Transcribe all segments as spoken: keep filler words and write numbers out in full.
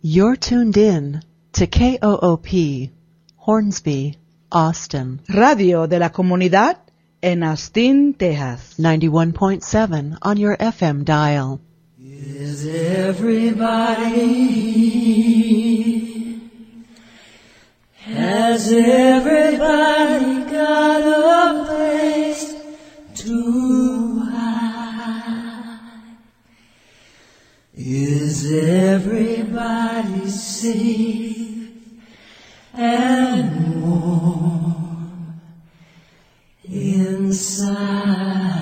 You're tuned in to K O O P, Hornsby, Austin. Radio de la Comunidad en Austin, Texas. ninety-one point seven on your F M dial. Is everybody, has everybody got a place to hide? Is everybody safe and warm inside?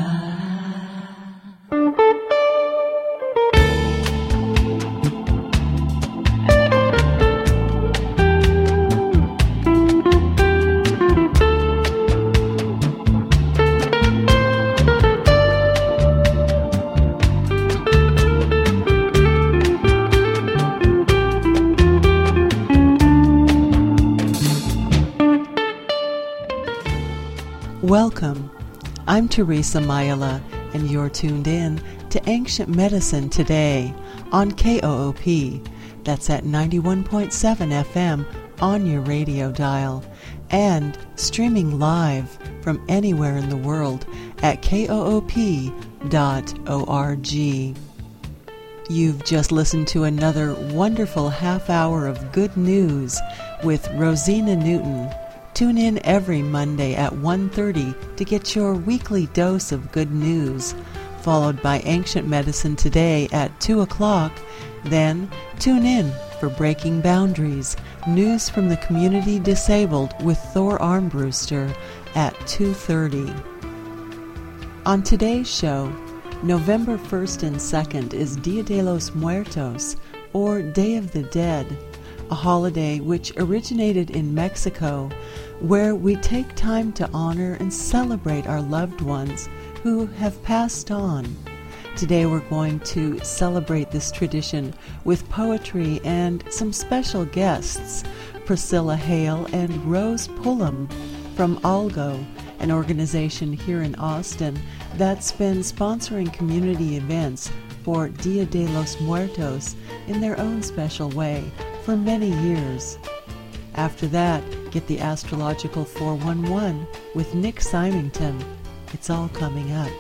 Welcome. I'm Teresa Mayala, and you're tuned in to Ancient Medicine Today on K O O P. That's at ninety-one point seven F M on your radio dial, and streaming live from anywhere in the world at K O O P dot org. You've just listened to another wonderful half hour of good news with Rosina Newton. Tune in every Monday at one thirty to get your weekly dose of good news, followed by Ancient Medicine Today at two o'clock. Then tune in for Breaking Boundaries, news from the community disabled with Thor Armbruster at two thirty. On today's show, November first and second is Dia de los Muertos, or Day of the Dead, a holiday which originated in Mexico, where we take time to honor and celebrate our loved ones who have passed on. Today we're going to celebrate this tradition with poetry and some special guests, Priscilla Hale and Rose Pullum from Algo, an organization here in Austin that's been sponsoring community events for Dia de los Muertos in their own special way for many years. After that, get the Astrological four one one with Nick Symington. It's all coming up.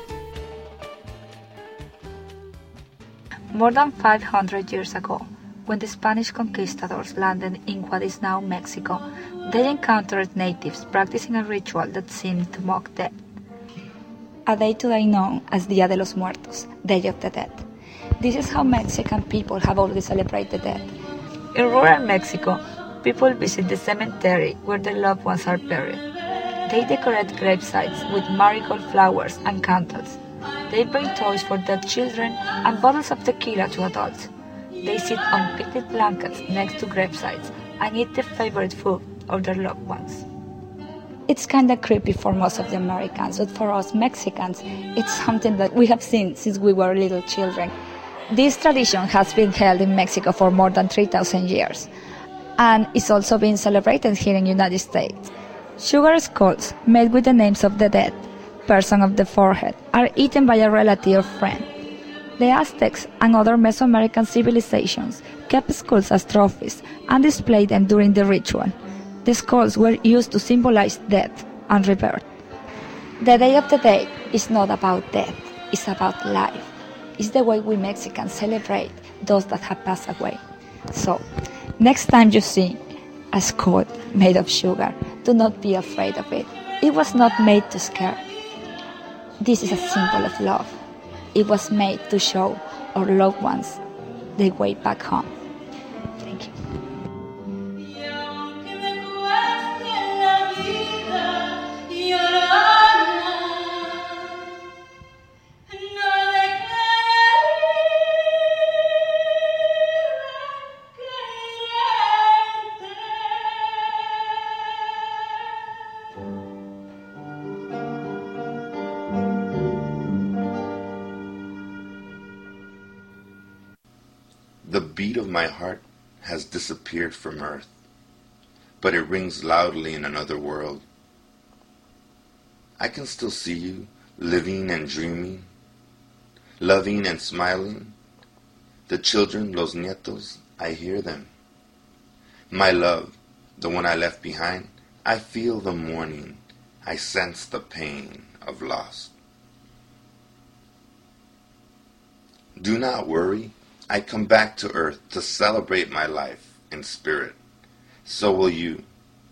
More than five hundred years ago, when the Spanish conquistadors landed in what is now Mexico, they encountered natives practicing a ritual that seemed to mock death. A day today known as Dia de los Muertos, Day of the Dead. This is how Mexican people have always celebrated death. In rural Mexico, people visit the cemetery where their loved ones are buried. They decorate gravesites with marigold flowers and candles. They bring toys for dead children and bottles of tequila to adults. They sit on picnic blankets next to gravesites and eat the favorite food of their loved ones. It's kinda creepy for most of the Americans, but for us Mexicans, it's something that we have seen since we were little children. This tradition has been held in Mexico for more than three thousand years, and is also being celebrated here in the United States. Sugar skulls made with the names of the dead person of the forehead are eaten by a relative or friend. The Aztecs and other Mesoamerican civilizations kept skulls as trophies and displayed them during the ritual. The skulls were used to symbolize death and rebirth. The Day of the Dead is not about death, it's about life. It's the way we Mexicans celebrate those that have passed away. So, next time you see a skull made of sugar, do not be afraid of it. It was not made to scare. This is a symbol of love. It was made to show our loved ones the way back home. Thank you. The beat of my heart has disappeared from earth, but it rings loudly in another world. I can still see you, living and dreaming, loving and smiling, the children, los nietos, I hear them. My love, the one I left behind, I feel the mourning, I sense the pain of loss. Do not worry, I come back to earth to celebrate my life in spirit. So will you.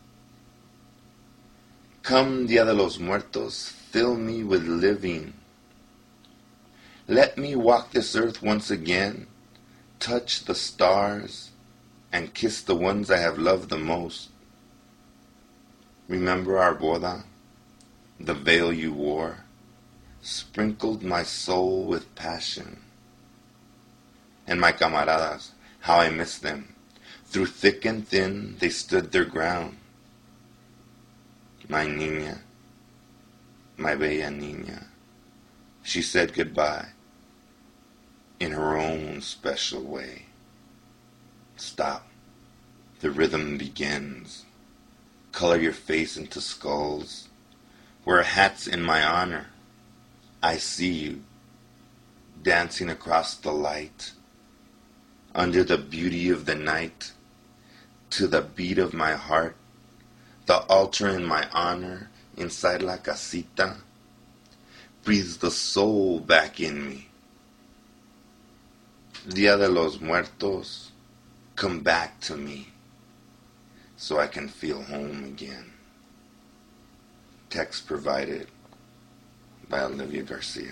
Come, Dia de los Muertos, fill me with living. Let me walk this earth once again, touch the stars, and kiss the ones I have loved the most. Remember our boda, the veil you wore, sprinkled my soul with passion. And my camaradas, how I miss them. Through thick and thin, they stood their ground. My niña, my bella niña, she said goodbye in her own special way. Stop, the rhythm begins. Color your face into skulls. Wear hats in my honor. I see you, dancing across the light, under the beauty of the night, to the beat of my heart, the altar in my honor, inside la casita, breathes the soul back in me. Dia de los Muertos, come back to me, so I can feel home again. Text provided by Olivia Garcia.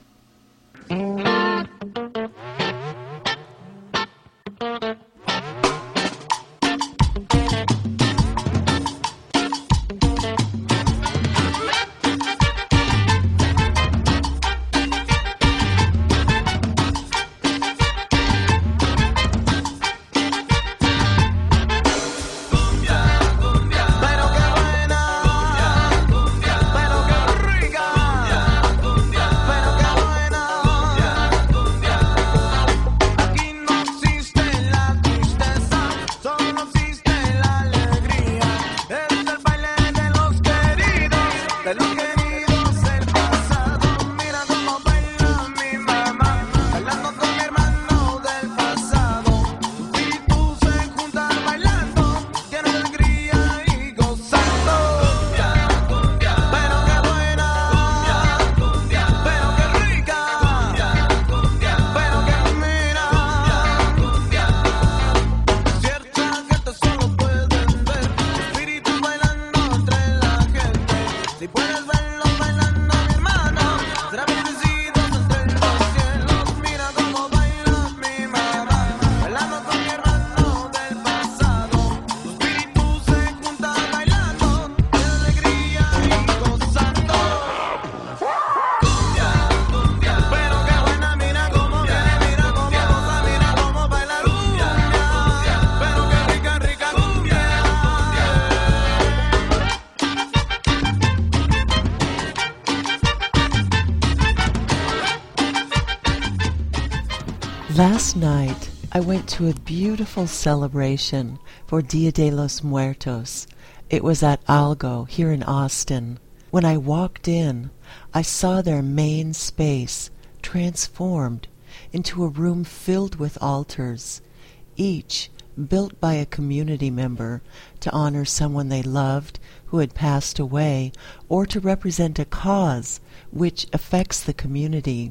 Last night, I went to a beautiful celebration for Dia de los Muertos. It was at Algo, here in Austin. When I walked in, I saw their main space transformed into a room filled with altars, each built by a community member to honor someone they loved who had passed away, or to represent a cause which affects the community.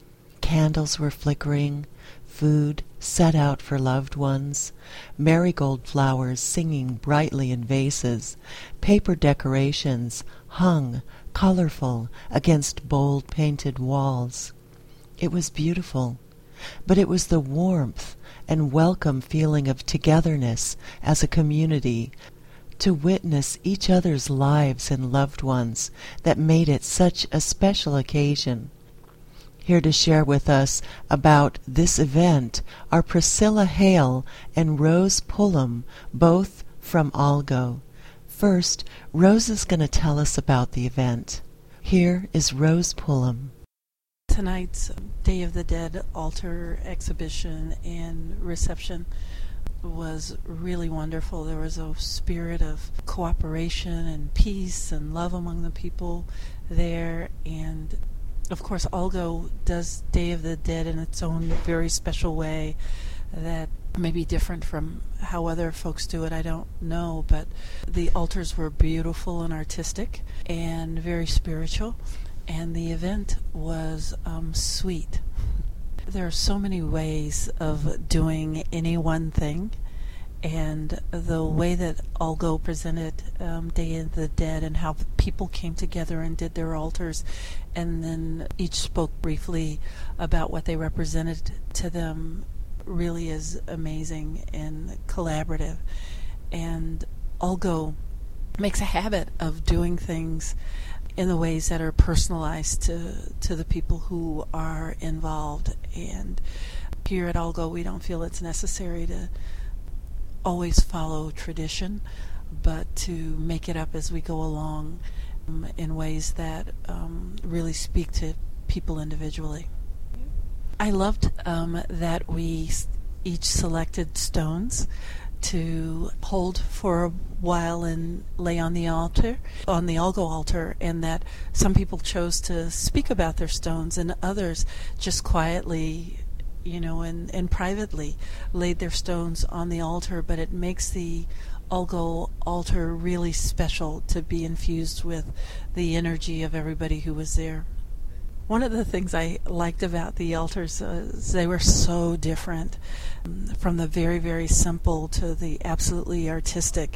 Candles were flickering, food set out for loved ones, marigold flowers singing brightly in vases, paper decorations hung colorful against bold painted walls. It was beautiful, but it was the warmth and welcome feeling of togetherness as a community, to witness each other's lives and loved ones, that made it such a special occasion. Here to share with us about this event are Priscilla Hale and Rose Pullum, both from Algo. First, Rose is going to tell us about the event. Here is Rose Pullum. Tonight's Day of the Dead altar exhibition and reception was really wonderful. There was a spirit of cooperation and peace and love among the people there, and of course, Algo does Day of the Dead in its own very special way. that may be different from how other folks do it. I don't know, but the altars were beautiful and artistic and very spiritual, and the event was um, sweet. There are so many ways of doing any one thing, and the way that Algo presented um, Day of the Dead and how people came together and did their altars, and then each spoke briefly about what they represented to them, really is amazing and collaborative. And Algo makes a habit of doing things in the ways that are personalized to, to the people who are involved. And here at Algo, we don't feel it's necessary to always follow tradition, but to make it up as we go along um, in ways that um, really speak to people individually. I loved um, that we each selected stones to hold for a while and lay on the altar, on the Algo altar, and that some people chose to speak about their stones and others just quietly, you know, and, and privately laid their stones on the altar. But it makes the Algo altar really special to be infused with the energy of everybody who was there. One of the things I liked about the altars is they were so different, um, from the very, very simple to the absolutely artistic.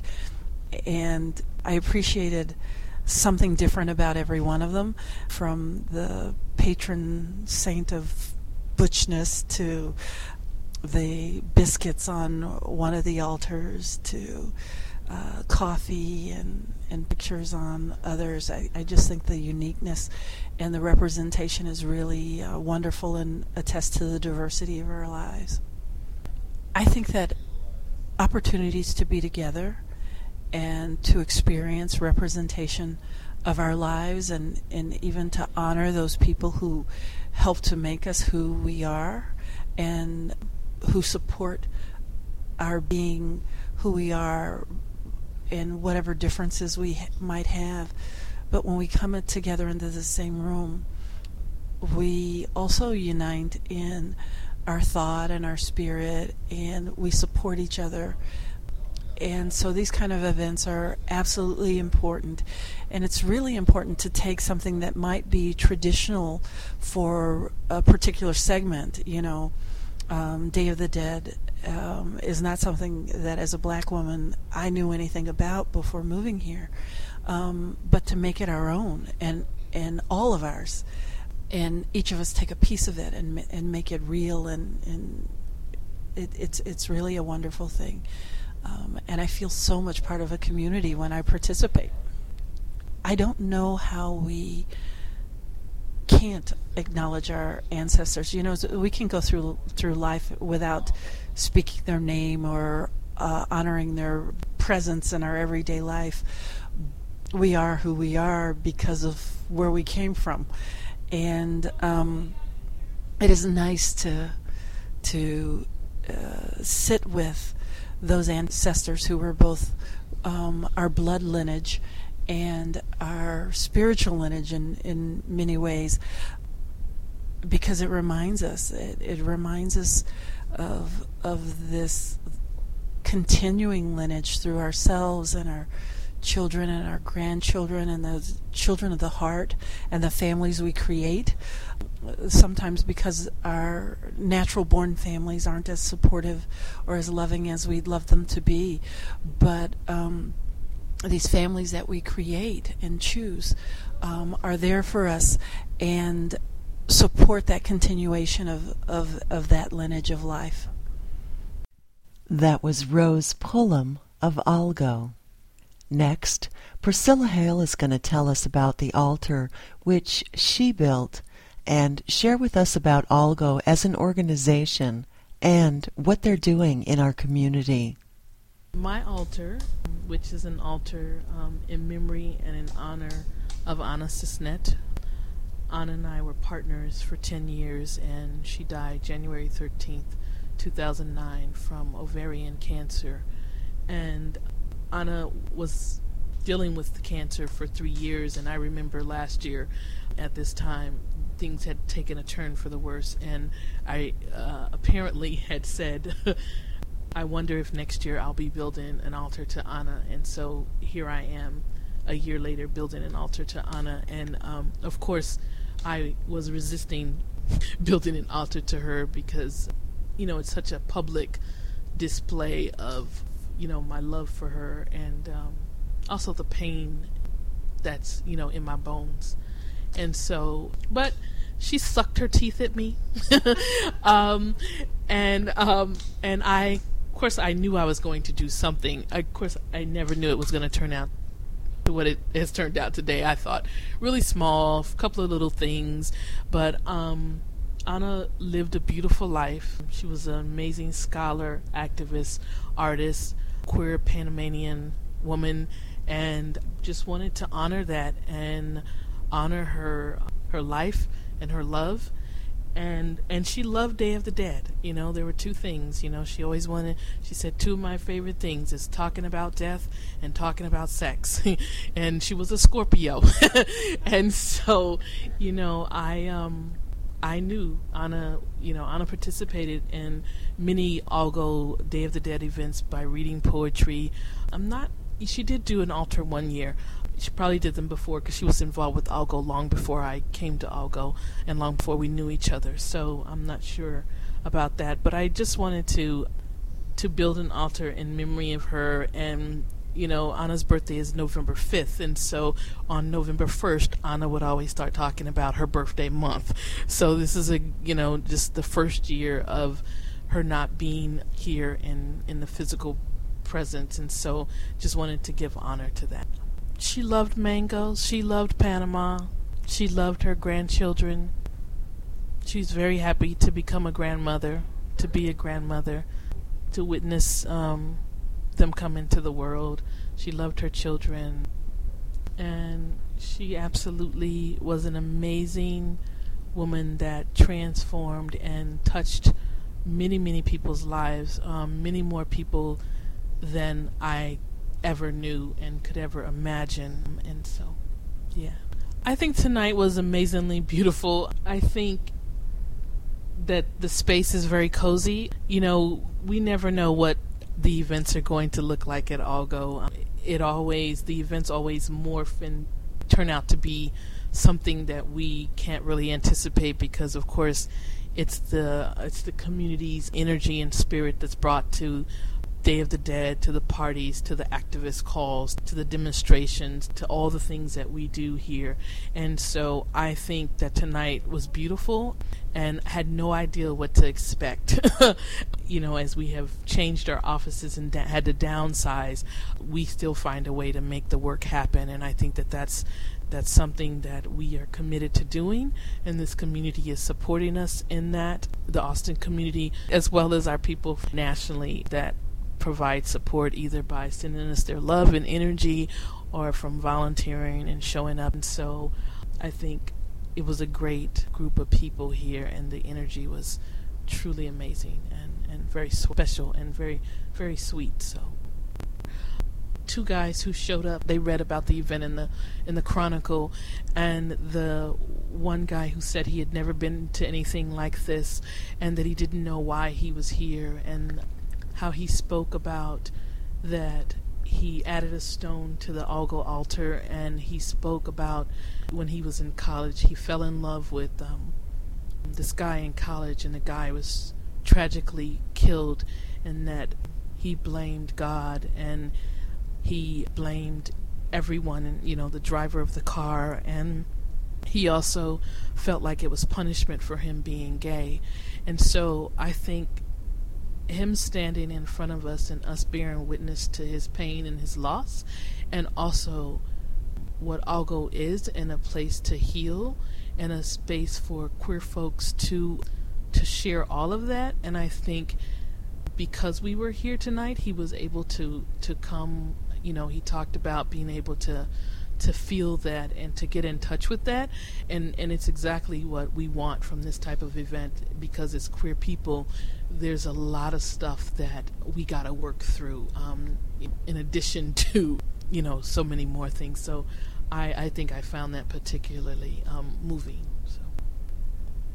And I appreciated something different about every one of them, from the patron saint of butchness to the biscuits on one of the altars to uh, coffee and, and pictures on others. I, I just think the uniqueness and the representation is really uh, wonderful and attests to the diversity of our lives. I think that opportunities to be together and to experience representation of our lives, and, and even to honor those people who help to make us who we are and who support our being who we are and whatever differences we ha- might have. But when we come together into the same room, we also unite in our thought and our spirit, and we support each other. And so these kind of events are absolutely important. And it's really important to take something that might be traditional for a particular segment. You know, um, Day of the Dead um, is not something that as a black woman I knew anything about before moving here. Um, but to make it our own and, and all of ours. And each of us take a piece of it and and make it real, and, and it, it's it's really a wonderful thing. Um, and I feel so much part of a community when I participate. I don't know how we can't acknowledge our ancestors. You know, we can go through through life without speaking their name or uh, honoring their presence in our everyday life. We are who we are because of where we came from. And um, it is nice to to uh, sit with those ancestors who were both um, our blood lineage and our spiritual lineage in, in many ways, because it reminds us, it, it reminds us of of this continuing lineage through ourselves and our children and our grandchildren and the children of the heart and the families we create. Sometimes because our natural born families aren't as supportive or as loving as we'd love them to be, but um, these families that we create and choose um, are there for us and support that continuation of, of, of that lineage of life. That was Rose Pullum of Algo. Next, Priscilla Hale is going to tell us about the altar which she built and share with us about Algo as an organization and what they're doing in our community. My altar, which is an altar um, in memory and in honor of Anna Cisnet. Anna and I were partners for ten years, and she died January thirteenth, two thousand nine from ovarian cancer. And Anna was dealing with the cancer for three years, and I remember last year at this time things had taken a turn for the worse, and I uh, apparently had said, I wonder if next year I'll be building an altar to Anna. And so here I am a year later building an altar to Anna. And um, of course I was resisting building an altar to her because, you know, it's such a public display of, you know, my love for her, and um, also the pain that's, you know, in my bones. And so, but she sucked her teeth at me. um, and, um, and I, of course, I knew I was going to do something. Of course, I never knew it was going to turn out to what it has turned out today. I thought really small, a couple of little things, but, um, Anna lived a beautiful life. She was an amazing scholar, activist, artist, queer Panamanian woman, and just wanted to honor that and honor her her life and her love. And and she loved Day of the Dead. You know, there were two things. You know, she always wanted, she said, two of my favorite things is talking about death and talking about sex. And she was a Scorpio. And so, you know, I um I knew Anna, you know, Anna participated in many Algo Day of the Dead events by reading poetry. I'm not, she did do an altar one year. She probably did them before because she was involved with Algo long before I came to Algo and long before we knew each other. So I'm not sure about that. But I just wanted to to build an altar in memory of her. And, you know, Anna's birthday is November fifth. And so on November first, Anna would always start talking about her birthday month. So this is, a you know, just the first year of her not being here in, in the physical presence. And so just wanted to give honor to that. She loved mangoes. She loved Panama. She loved her grandchildren. She's very happy to become a grandmother, to be a grandmother, to witness um, them come into the world. She loved her children. And she absolutely was an amazing woman that transformed and touched many, many people's lives, um, many more people than I ever knew and could ever imagine. And so, yeah. I think tonight was amazingly beautiful. I think that the space is very cozy. You know, we never know what the events are going to look like at Algo. It always, the events always morph and turn out to be something that we can't really anticipate because, of course, it's the it's the community's energy and spirit that's brought to Day of the Dead, to the parties, to the activist calls, to the demonstrations, to all the things that we do here. And so I think that tonight was beautiful and had no idea what to expect. You know, as we have changed our offices and da- had to downsize, we still find a way to make the work happen. And I think that that's that's something that we are committed to doing, and this community is supporting us in that. The Austin community, as well as our people nationally that provide support either by sending us their love and energy or from volunteering and showing up. And so I think it was a great group of people here, and the energy was truly amazing and, and very special and very, very sweet. So two guys who showed up, they read about the event in the in the Chronicle, and the one guy who said he had never been to anything like this and that he didn't know why he was here, and how he spoke about that he added a stone to the Algo altar, and he spoke about when he was in college, he fell in love with um, this guy in college, and the guy was tragically killed, and that he blamed God, and he blamed everyone, and, you know, the driver of the car, and he also felt like it was punishment for him being gay. And so I think him standing in front of us and us bearing witness to his pain and his loss, and also what Algo is, and a place to heal and a space for queer folks to to share all of that. And I think because we were here tonight, he was able to to come, you know, he talked about being able to to feel that and to get in touch with that, and and it's exactly what we want from this type of event, because as queer people there's a lot of stuff that we got to work through, um, in addition to, you know, so many more things. So I, I think I found that particularly um, moving. So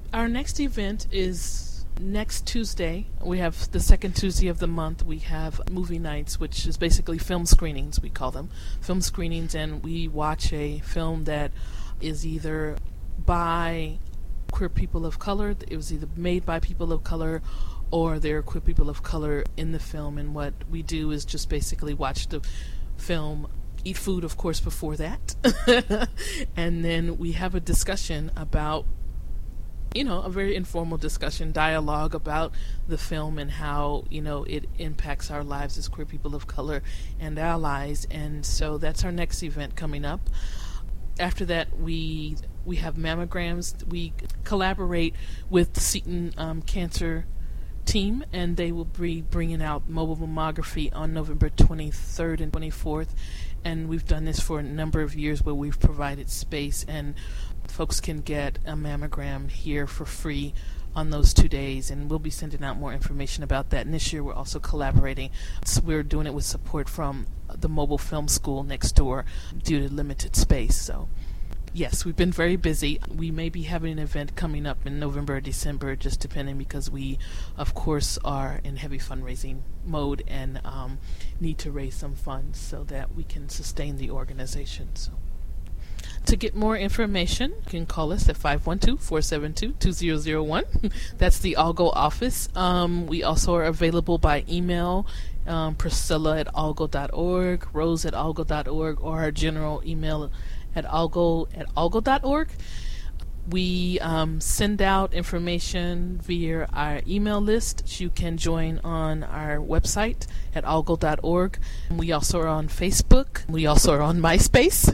Our next event is next Tuesday. We have the second Tuesday of the month. We have movie nights, which is basically film screenings, we call them. Film screenings, and we watch a film that is either by queer people of color, it was either made by people of color, or there are queer people of color in the film. And what we do is just basically watch the film, eat food, of course, before that, and then we have a discussion about, you know, a very informal discussion, dialogue about the film and how, you know, it impacts our lives as queer people of color and allies. And so that's our next event coming up. After that, we we have mammograms. We collaborate with the Seton um, Cancer team, and they will be bringing out mobile mammography on November twenty-third and twenty-fourth. And we've done this for a number of years where we've provided space, and folks can get a mammogram here for free on those two days, and we'll be sending out more information about that. And this year we're also collaborating. So we're doing it with support from the mobile film school next door due to limited space. So yes, we've been very busy. We may be having an event coming up in November or December, just depending, because we, of course, are in heavy fundraising mode and um, need to raise some funds so that we can sustain the organization. So, to get more information, you can call us at five one two, four seven two, two zero zero one. That's the Algo office. Um, we also are available by email, um, Priscilla at algo dot org, Rose at algo dot org, or our general email at algo at algo dot org. We um, send out information via our email list. You can join on our website at algo dot org. We also are on Facebook. We also are on MySpace.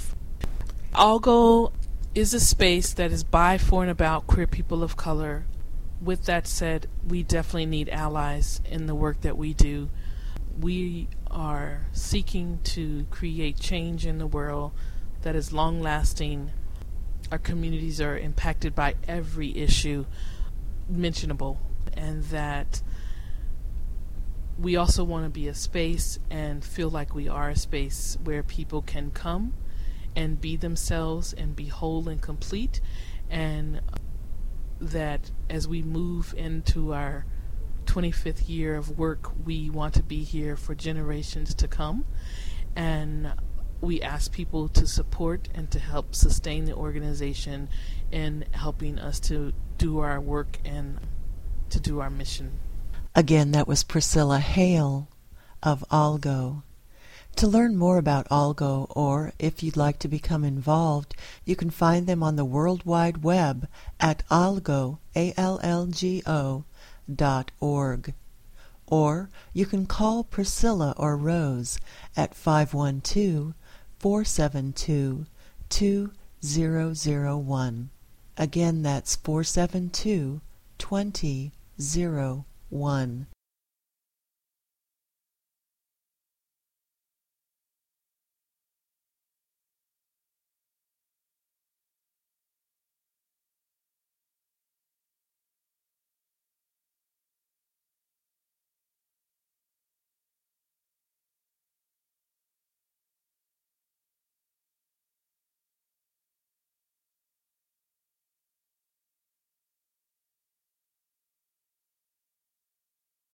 Algo is a space that is by, for, and about queer people of color. With that said, we definitely need allies in the work that we do. We are seeking to create change in the world that is long-lasting. Our communities are impacted by every issue mentionable, and that we also want to be a space and feel like we are a space where people can come and be themselves and be whole and complete, and that as we move into our twenty-fifth year of work, we want to be here for generations to come. And we ask people to support and to help sustain the organization in helping us to do our work and to do our mission. Again, that was Priscilla Hale of Algo. To learn more about Algo, or if you'd like to become involved, you can find them on the World Wide Web at algo, A L L G O, dot org. Or you can call Priscilla or Rose at five one two, four seven two, two zero zero one. Again, that's four seven two, two zero zero one.